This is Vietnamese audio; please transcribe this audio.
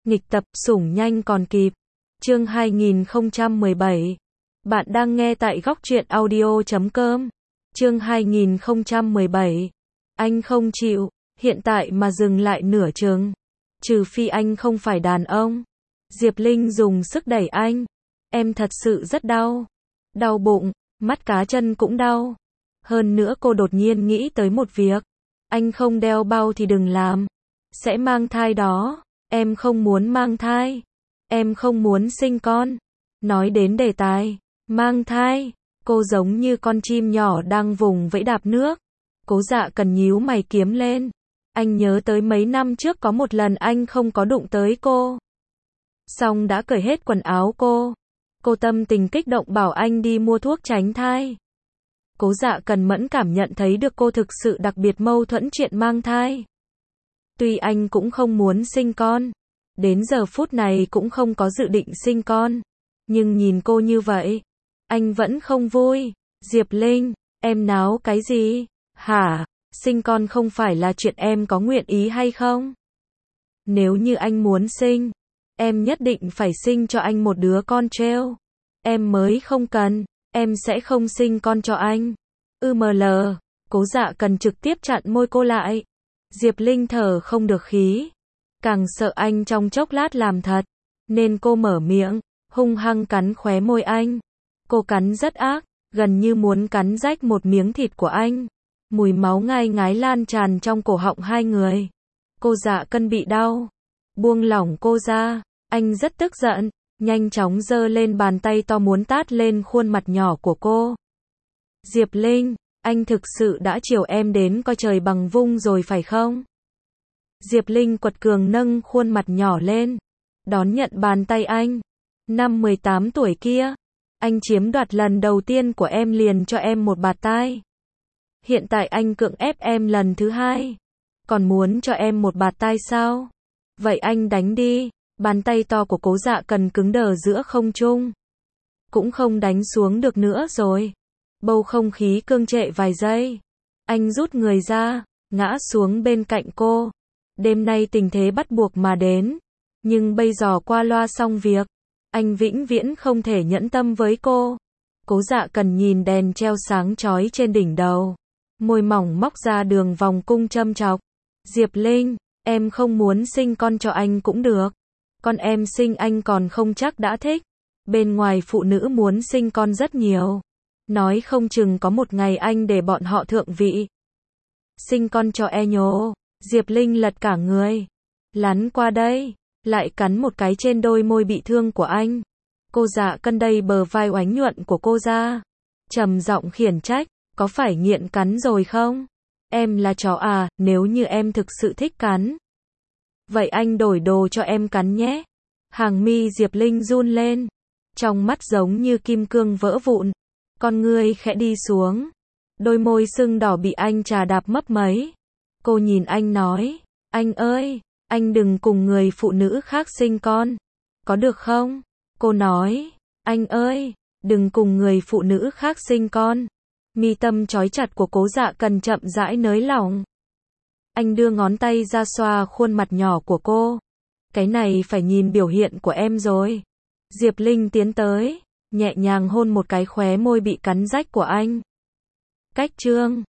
Nghịch tập, sủng nhanh còn kịp. Chương 2017. Bạn đang nghe tại góc truyện audio.com. Chương 2017. Anh không chịu, hiện tại mà dừng lại nửa chừng. Trừ phi anh không phải đàn ông. Diệp Linh dùng sức đẩy anh. Em thật sự rất đau. Đau bụng, mắt cá chân cũng đau. Hơn nữa cô đột nhiên nghĩ tới một việc. Anh không đeo bao thì đừng làm. Sẽ mang thai đó. Em không muốn mang thai. Em không muốn sinh con. Nói đến đề tài mang thai, cô giống như con chim nhỏ đang vùng vẫy đạp nước. Cố Dạ Cần nhíu mày kiếm lên. Anh nhớ tới mấy năm trước có một lần anh không có đụng tới cô. Xong đã cởi hết quần áo cô. Cô tâm tình kích động bảo anh đi mua thuốc tránh thai. Cố Dạ Cần mẫn cảm nhận thấy được cô thực sự đặc biệt mâu thuẫn chuyện mang thai. Tuy anh cũng không muốn sinh con, đến giờ phút này cũng không có dự định sinh con, nhưng nhìn cô như vậy, anh vẫn không vui. Diệp Linh, em náo cái gì? Hả? Sinh con không phải là chuyện em có nguyện ý hay không? Nếu như anh muốn sinh, em nhất định phải sinh cho anh một đứa con treo. Em mới không cần, em sẽ không sinh con cho anh. ML, Cố Dạ Cần trực tiếp chặn môi cô lại. Diệp Linh thở không được khí. Càng sợ anh trong chốc lát làm thật, nên cô mở miệng, hung hăng cắn khóe môi anh. Cô cắn rất ác, gần như muốn cắn rách một miếng thịt của anh. Mùi máu ngai ngái lan tràn trong cổ họng hai người. Cô Dạ Cần bị đau. Buông lỏng cô ra. Anh rất tức giận, nhanh chóng giơ lên bàn tay to muốn tát lên khuôn mặt nhỏ của cô. Diệp Linh, anh thực sự đã chiều em đến coi trời bằng vung rồi phải không? Diệp Linh quật cường nâng khuôn mặt nhỏ lên, đón nhận bàn tay anh. Năm 18 tuổi kia, anh chiếm đoạt lần đầu tiên của em liền cho em một bạt tai. Hiện tại anh cưỡng ép em lần thứ hai, còn muốn cho em một bạt tai sao? Vậy anh đánh đi. Bàn tay to của Cố Dạ Cần cứng đờ giữa không trung. Cũng không đánh xuống được nữa rồi. Bầu không khí cương trệ vài giây. Anh rút người ra, ngã xuống bên cạnh cô. Đêm nay tình thế bắt buộc mà đến. Nhưng bây giờ qua loa xong việc, anh vĩnh viễn không thể nhẫn tâm với cô. Cố Dạ Cần nhìn đèn treo sáng chói trên đỉnh đầu. Môi mỏng móc ra đường vòng cung châm chọc. Diệp Linh, em không muốn sinh con cho anh cũng được. Con em sinh anh còn không chắc đã thích. Bên ngoài phụ nữ muốn sinh con rất nhiều. Nói không chừng có một ngày anh để bọn họ thượng vị. Sinh con cho e nhố. Diệp Linh lật cả người. Lắn qua đây. Lại cắn một cái trên đôi môi bị thương của anh. Cô Dạ Cần đây bờ vai oánh nhuận của cô ra. Trầm giọng khiển trách. Có phải nghiện cắn rồi không? Em là chó à, nếu như em thực sự thích cắn. Vậy anh đổi đồ cho em cắn nhé. Hàng mi Diệp Linh run lên. Trong mắt giống như kim cương vỡ vụn. Con ngươi khẽ đi xuống. Đôi môi sưng đỏ bị anh chà đạp mấp máy. Cô nhìn anh nói. Anh ơi, anh đừng cùng người phụ nữ khác sinh con. Có được không? Cô nói. Anh ơi, đừng cùng người phụ nữ khác sinh con. Mi tâm trói chặt của Cố Dạ Cần chậm rãi nới lỏng. Anh đưa ngón tay ra xoa khuôn mặt nhỏ của cô. Cái này phải nhìn biểu hiện của em rồi. Diệp Linh tiến tới, nhẹ nhàng hôn một cái khóe môi bị cắn rách của anh. Cách chương